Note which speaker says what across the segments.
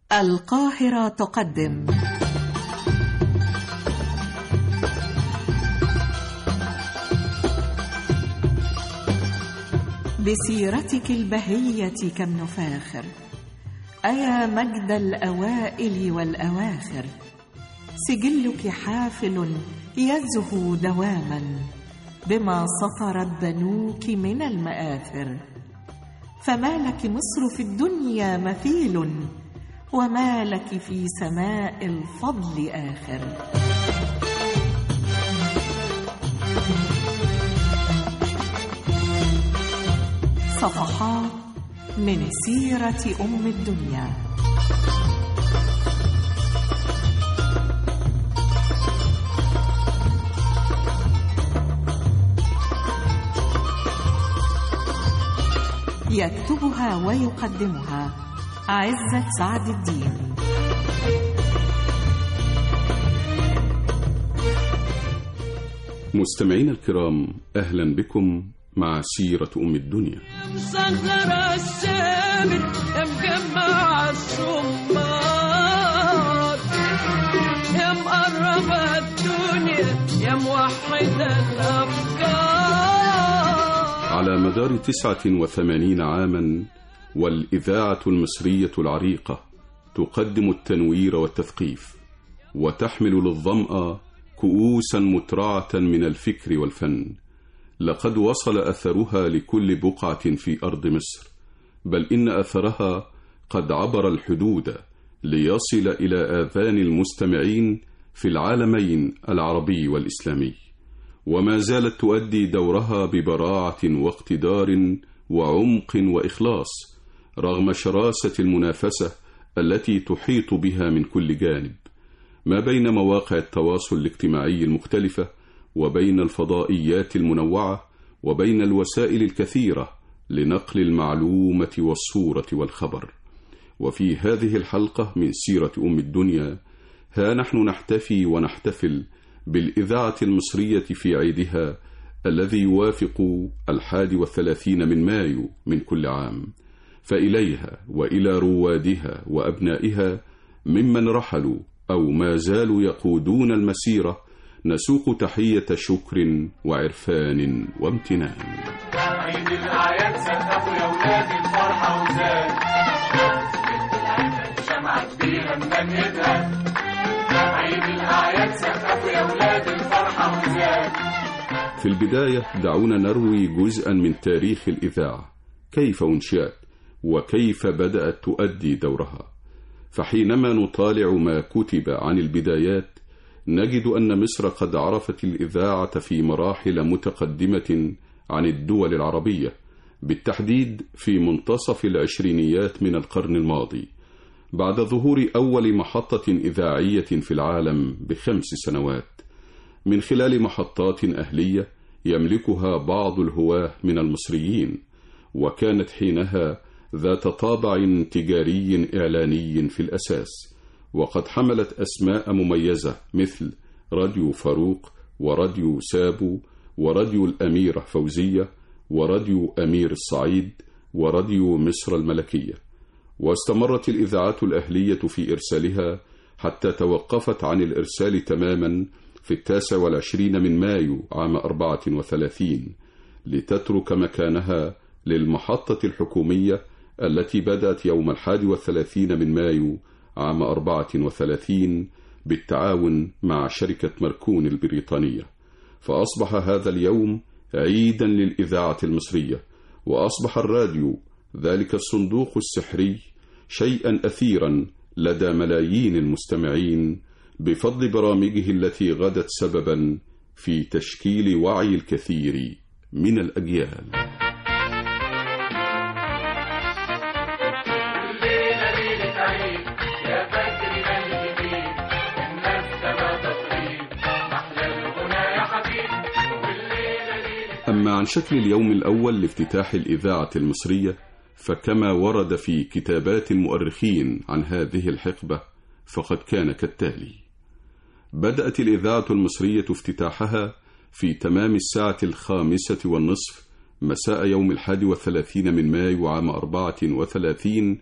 Speaker 1: القاهرة تقدم بسيرتك البهية كم نفاخر، أيا مجد الأوائل والأواخر، سجلك حافل يزهو دواما بما سطرت بنوك من المآثر، فما لك مصر في الدنيا مثيل، وما لك في سماء الفضل آخر. صفحات من سيرة أم الدنيا. يكتبها ويقدمها عزت سعد الدين.
Speaker 2: مستمعين الكرام، أهلا بكم مع سيرة أم الدنيا.
Speaker 3: مسخر الشامل يا مجمع الصمار، يا مقرب الدنيا، يا موحد الأفكار.
Speaker 2: على مدار 89 عاما والإذاعة المصرية العريقة تقدم التنوير والتثقيف، وتحمل للظمأ كؤوسا مترعة من الفكر والفن. لقد وصل أثرها لكل بقعة في أرض مصر، بل إن أثرها قد عبر الحدود ليصل إلى آذان المستمعين في العالمين العربي والإسلامي، وما زالت تؤدي دورها ببراعة واقتدار وعمق وإخلاص رغم شراسة المنافسة التي تحيط بها من كل جانب، ما بين مواقع التواصل الاجتماعي المختلفة، وبين الفضائيات المنوعة، وبين الوسائل الكثيرة لنقل المعلومة والصورة والخبر. وفي هذه الحلقة من سيرة أم الدنيا، ها نحن نحتفي ونحتفل بالإذاعة المصرية في عيدها الذي يوافق 31 من مايو من كل عام، فإليها وإلى روادها وأبنائها ممن رحلوا أو ما زالوا يقودون المسيرة نسوق تحية شكر وعرفان وامتنان.
Speaker 4: عيد الأعياد سقفوا يا ولاد الفرحة وزاد، شمعة كبيرة مجنتها. عيد الأعياد سقفوا يا ولاد الفرحة وزاد.
Speaker 2: في البداية دعونا نروي جزءا من تاريخ الإذاعة، كيف أنشئت وكيف بدأت تؤدي دورها. فحينما نطالع ما كتب عن البدايات نجد أن مصر قد عرفت الإذاعة في مراحل متقدمة عن الدول العربية، بالتحديد في منتصف العشرينيات من القرن الماضي، بعد ظهور أول محطة إذاعية في العالم ب5 سنوات، من خلال محطات أهلية يملكها بعض الهواة من المصريين، وكانت حينها ذات طابع تجاري إعلاني في الأساس، وقد حملت أسماء مميزة مثل راديو فاروق، وراديو سابو، وراديو الأميرة فوزية، وراديو أمير الصعيد، وراديو مصر الملكية. واستمرت الإذاعات الأهلية في إرسالها حتى توقفت عن الإرسال تماما في 29 من مايو عام 34، لتترك مكانها للمحطة الحكومية التي بدأت يوم 31 من مايو عام 34 بالتعاون مع شركة ماركون البريطانية. فأصبح هذا اليوم عيدا للإذاعة المصرية، وأصبح الراديو ذلك الصندوق السحري شيئا أثيرا لدى ملايين المستمعين، بفضل برامجه التي غدت سببا في تشكيل وعي الكثير من الأجيال. أما عن شكل اليوم الأول لافتتاح الإذاعة المصرية، فكما ورد في كتابات المؤرخين عن هذه الحقبة فقد كان كالتالي: بدأت الإذاعة المصرية افتتاحها في تمام 5:30 مساء يوم 31 من مايو عام 34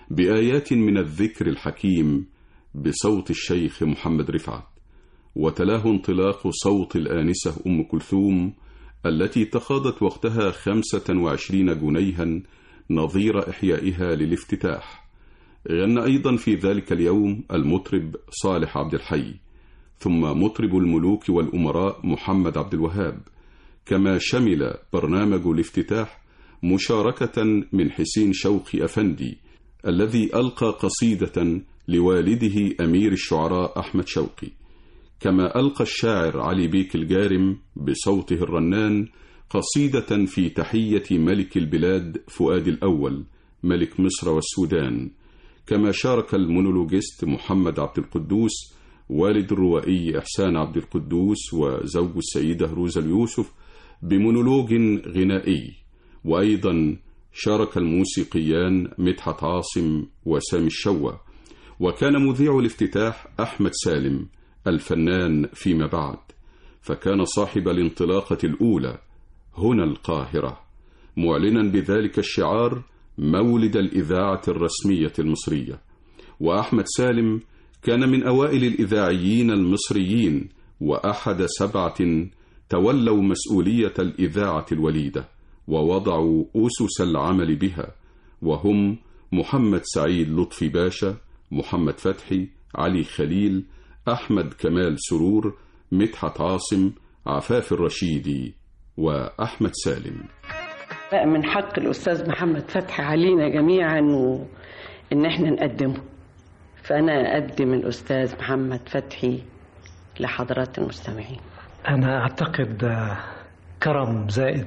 Speaker 2: بآيات من الذكر الحكيم بصوت الشيخ محمد رفعت، وتلاه انطلاق صوت الآنسة أم كلثوم التي تخاضت وقتها 25 جنيها نظير إحيائها للافتتاح. غنى أيضا في ذلك اليوم المطرب صالح عبد الحي، ثم مطرب الملوك والأمراء محمد عبد الوهاب، كما شمل برنامج الافتتاح مشاركة من حسين شوقي أفندي الذي ألقى قصيدة لوالده أمير الشعراء أحمد شوقي، كما ألقى الشاعر علي بيك الجارم بصوته الرنان قصيدة في تحية ملك البلاد فؤاد الأول ملك مصر والسودان، كما شارك المونولوجيست محمد عبد القدوس والد الروائي إحسان عبد القدوس وزوج السيدة روزا اليوسف بمونولوج غنائي، وأيضا شارك الموسيقيان مدحت عاصم وسامي الشوى. وكان مذيع الافتتاح أحمد سالم الفنان فيما بعد، فكان صاحب الانطلاقة الأولى هنا القاهرة، معلنا بذلك الشعار مولد الإذاعة الرسمية المصرية. وأحمد سالم كان من أوائل الإذاعيين المصريين وأحد 7 تولوا مسؤولية الإذاعة الوليدة ووضعوا أسس العمل بها، وهم محمد سعيد لطفي باشا، محمد فتحي، علي خليل، أحمد كمال سرور، مدحت عاصم، عفاف الرشيدي وأحمد سالم.
Speaker 5: من حق الأستاذ محمد فتحي علينا جميعا إن احنا نقدمه، فأنا أقدم الأستاذ محمد فتحي لحضرات المستمعين.
Speaker 6: أنا أعتقد كرم زائد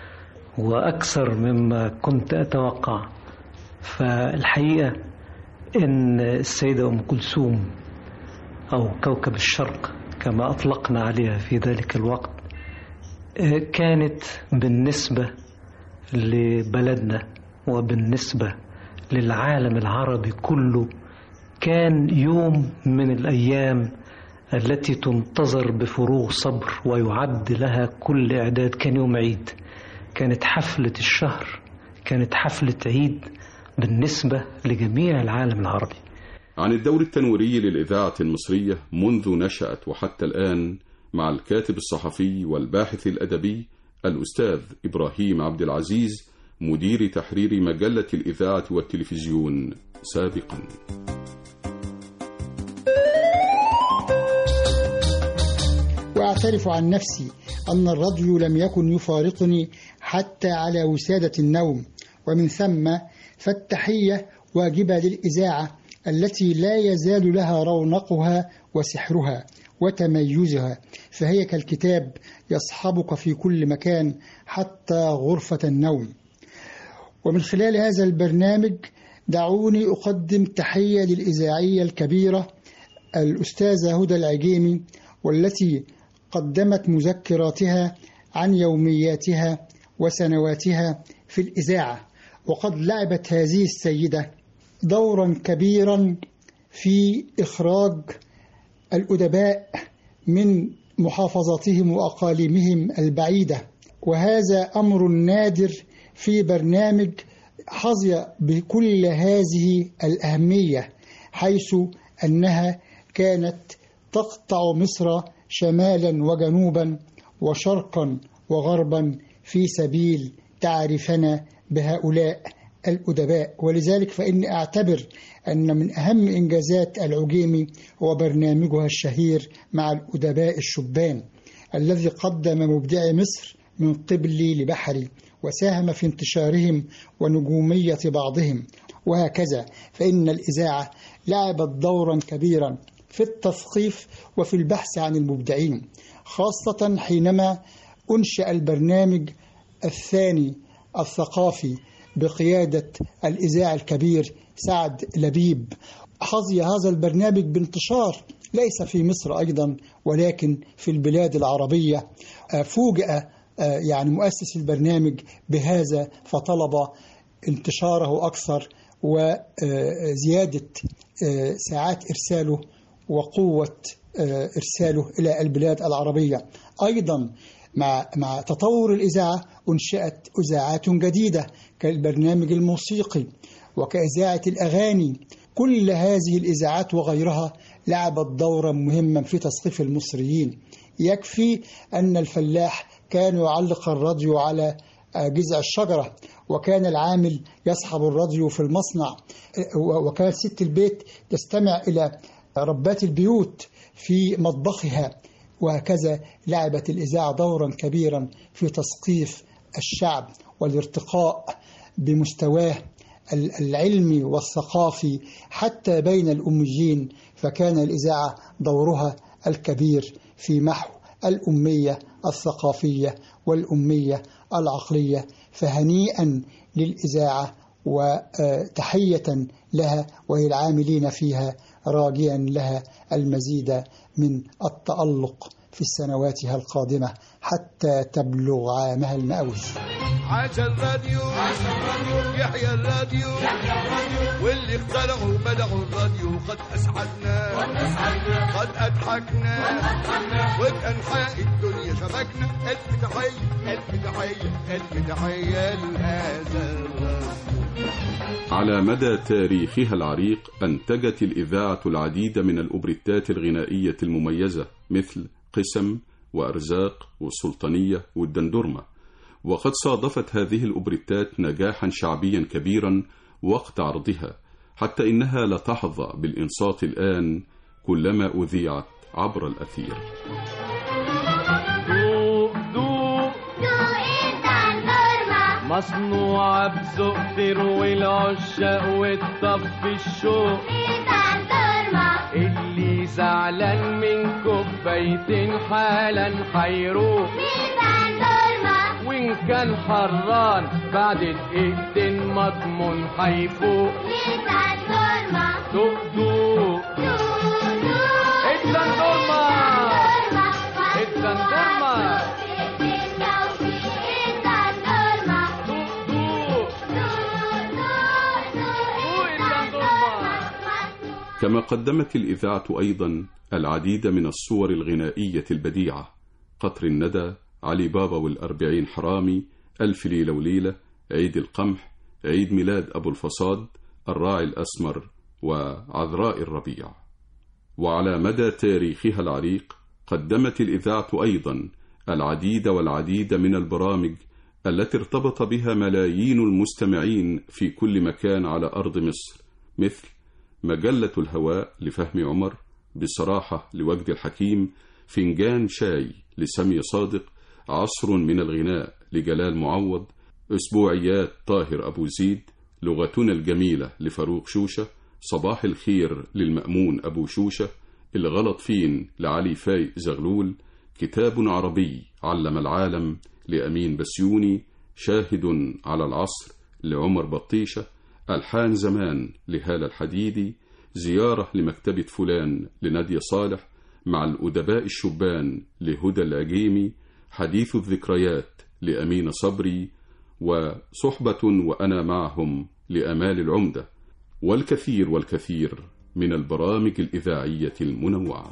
Speaker 6: وأكثر مما كنت أتوقع. فالحقيقة إن السيدة أم كلثوم أو كوكب الشرق كما أطلقنا عليها في ذلك الوقت كانت بالنسبة لبلدنا وبالنسبة للعالم العربي كله كان يوم من الأيام التي تنتظر بفروغ صبر ويعد لها كل إعداد. كان يوم عيد، كانت حفلة الشهر، كانت حفلة عيد بالنسبة لجميع العالم العربي.
Speaker 2: عن الدور التنويري للإذاعة المصرية منذ نشأت وحتى الآن مع الكاتب الصحفي والباحث الأدبي الأستاذ إبراهيم عبد العزيز مدير تحرير مجلة الإذاعة والتلفزيون سابقا.
Speaker 7: وأعترف عن نفسي أن الراديو لم يكن يفارقني حتى على وسادة النوم، ومن ثم فالتحية واجبة للإذاعة التي لا يزال لها رونقها وسحرها وتميزها، فهي كالكتاب يصحبك في كل مكان حتى غرفة النوم. ومن خلال هذا البرنامج دعوني أقدم تحية للإذاعية الكبيرة الأستاذة هدى العجيمي، والتي قدمت مذكراتها عن يومياتها وسنواتها في الإذاعة. وقد لعبت هذه السيدة دورا كبيرا في إخراج الأدباء من محافظاتهم وأقاليمهم البعيدة، وهذا أمر نادر في برنامج حظي بكل هذه الأهمية، حيث أنها كانت تقطع مصر شمالا وجنوبا وشرقا وغربا في سبيل تعرفنا بهؤلاء الأدباء. ولذلك فإني أعتبر أن من أهم إنجازات العجيمي هو برنامجها الشهير مع الأدباء الشبان، الذي قدم مبدعي مصر من قبلي لبحري وساهم في انتشارهم ونجومية بعضهم، وهكذا. فإن الإذاعة لعبت دورا كبيرا في التثقيف وفي البحث عن المبدعين، خاصة حينما أنشأ البرنامج الثاني الثقافي بقيادة الإذاعي الكبير سعد لبيب. حظي هذا البرنامج بانتشار ليس في مصر أيضا ولكن في البلاد العربية. فوجئ يعني مؤسس البرنامج بهذا فطلب انتشاره أكثر وزيادة ساعات إرساله وقوة إرساله إلى البلاد العربية. أيضا مع تطور الإذاعة أنشأت إذاعات جديدة كالبرنامج الموسيقي، وكإذاعة الأغاني. كل هذه الإذاعات وغيرها لعبت دورا مهما في تثقيف المصريين. يكفي أن الفلاح كان يعلق الراديو على جذع الشجرة، وكان العامل يصحب الراديو في المصنع، وكانت ست البيت تستمع إلى ربات البيوت في مطبخها، وهكذا لعبت الإذاعة دورا كبيرا في تثقيف الشعب والارتقاء بمستواه العلمي والثقافي حتى بين الأميين. فكان الإذاعة دورها الكبير في محو الأمية الثقافية والأمية العقلية. فهنيئا للإذاعة وتحية لها وللعاملين فيها، راجيا لها المزيد من التألق في سنواتها القادمة حتى تبلغ عامها المئوي.
Speaker 3: عاش الراديو يحيى الراديو واللي اخترعوا بدعوا الراديو قد أسعدنا قد أضحكنا وبأنحاء الدنيا شبكنا. ألف تحية ألف تحية ألف تحية لهذا الراديو.
Speaker 2: على مدى تاريخها العريق أنتجت الإذاعة العديد من الأوبريتات الغنائية المميزة مثل قسم وأرزاق والسلطانية والدندرمة، وقد صادفت هذه الأوبريتات نجاحا شعبيا كبيرا وقت عرضها، حتى إنها لا تحظى بالإنصات الآن كلما أذيعت عبر الأثير.
Speaker 3: مصنوعة بذوق تروي العشاق وتطفي الشوق. اللي زعلان من كوبايتين حالا حيروق. وإن كان حران بعد دقيقتين مضمون حيفوق. دوق دوق الدندورما الدندورما.
Speaker 2: كما قدمت الإذاعة أيضا العديد من الصور الغنائية البديعة: قطر الندى، علي بابا والأربعين حرامي، ألف ليلة وليلة، عيد القمح، عيد ميلاد أبو الفصاد، الراعي الأسمر، وعذراء الربيع. وعلى مدى تاريخها العريق قدمت الإذاعة أيضا العديد والعديد من البرامج التي ارتبط بها ملايين المستمعين في كل مكان على أرض مصر، مثل مجلة الهواء لفهمي عمر، بصراحة لوجد الحكيم، فنجان شاي لسمي صادق، عصر من الغناء لجلال معوض، أسبوعيات طاهر أبو زيد، لغتنا الجميلة لفاروق شوشة، صباح الخير للمأمون أبو شوشة، الغلط فين لعلي فايق زغلول، كتاب عربي علم العالم لأمين بسيوني، شاهد على العصر لعمر بطيشة، ألحان زمان لهالة الحديدي، زيارة لمكتبة فلان لنادية صالح، مع الأدباء الشبان لهدى العجيمي، حديث الذكريات لأمين صبري، وصحبة وأنا معهم لأمال العمدة، والكثير والكثير من البرامج الإذاعية المنوعة.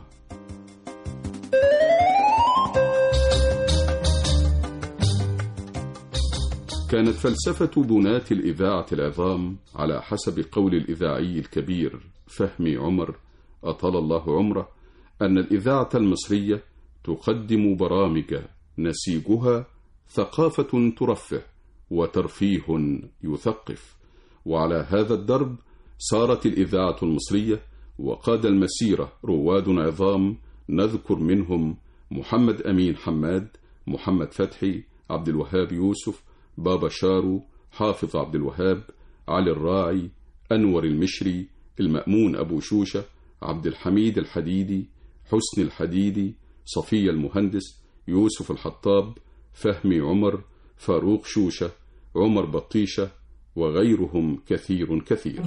Speaker 2: كانت فلسفة بناة الإذاعة العظام على حسب قول الإذاعي الكبير فهمي عمر أطال الله عمره أن الإذاعة المصرية تقدم برامج نسيجها ثقافة ترفه وترفيه يثقف. وعلى هذا الدرب سارت الإذاعة المصرية، وقاد المسيرة رواد عظام نذكر منهم محمد أمين حماد، محمد فتحي، عبد الوهاب يوسف، بابا شارو، حافظ عبد الوهاب، علي الراعي، أنور المشري، المأمون أبو شوشة، عبد الحميد الحديدي، حسن الحديدي، صفية المهندس، يوسف الحطاب، فهمي عمر، فاروق شوشة، عمر بطيشة، وغيرهم كثير كثير.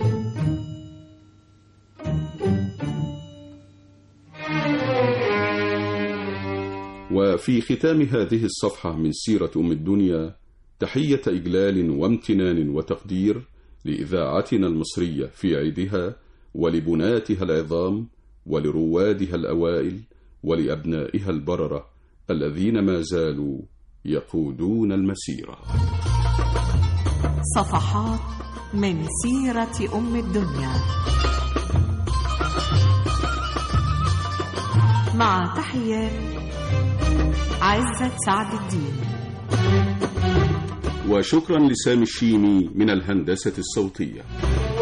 Speaker 2: وفي ختام هذه الصفحة من سيرة أم الدنيا تحية إجلال وامتنان وتقدير لإذاعتنا المصرية في عيدها، ولبناتها العظام، ولروادها الأوائل، ولأبنائها البررة الذين ما زالوا يقودون المسيرة.
Speaker 1: صفحات من سيرة أم الدنيا. مع تحيات عزت سعد الدين.
Speaker 2: وشكرا لسامي الشيمي من الهندسة الصوتية.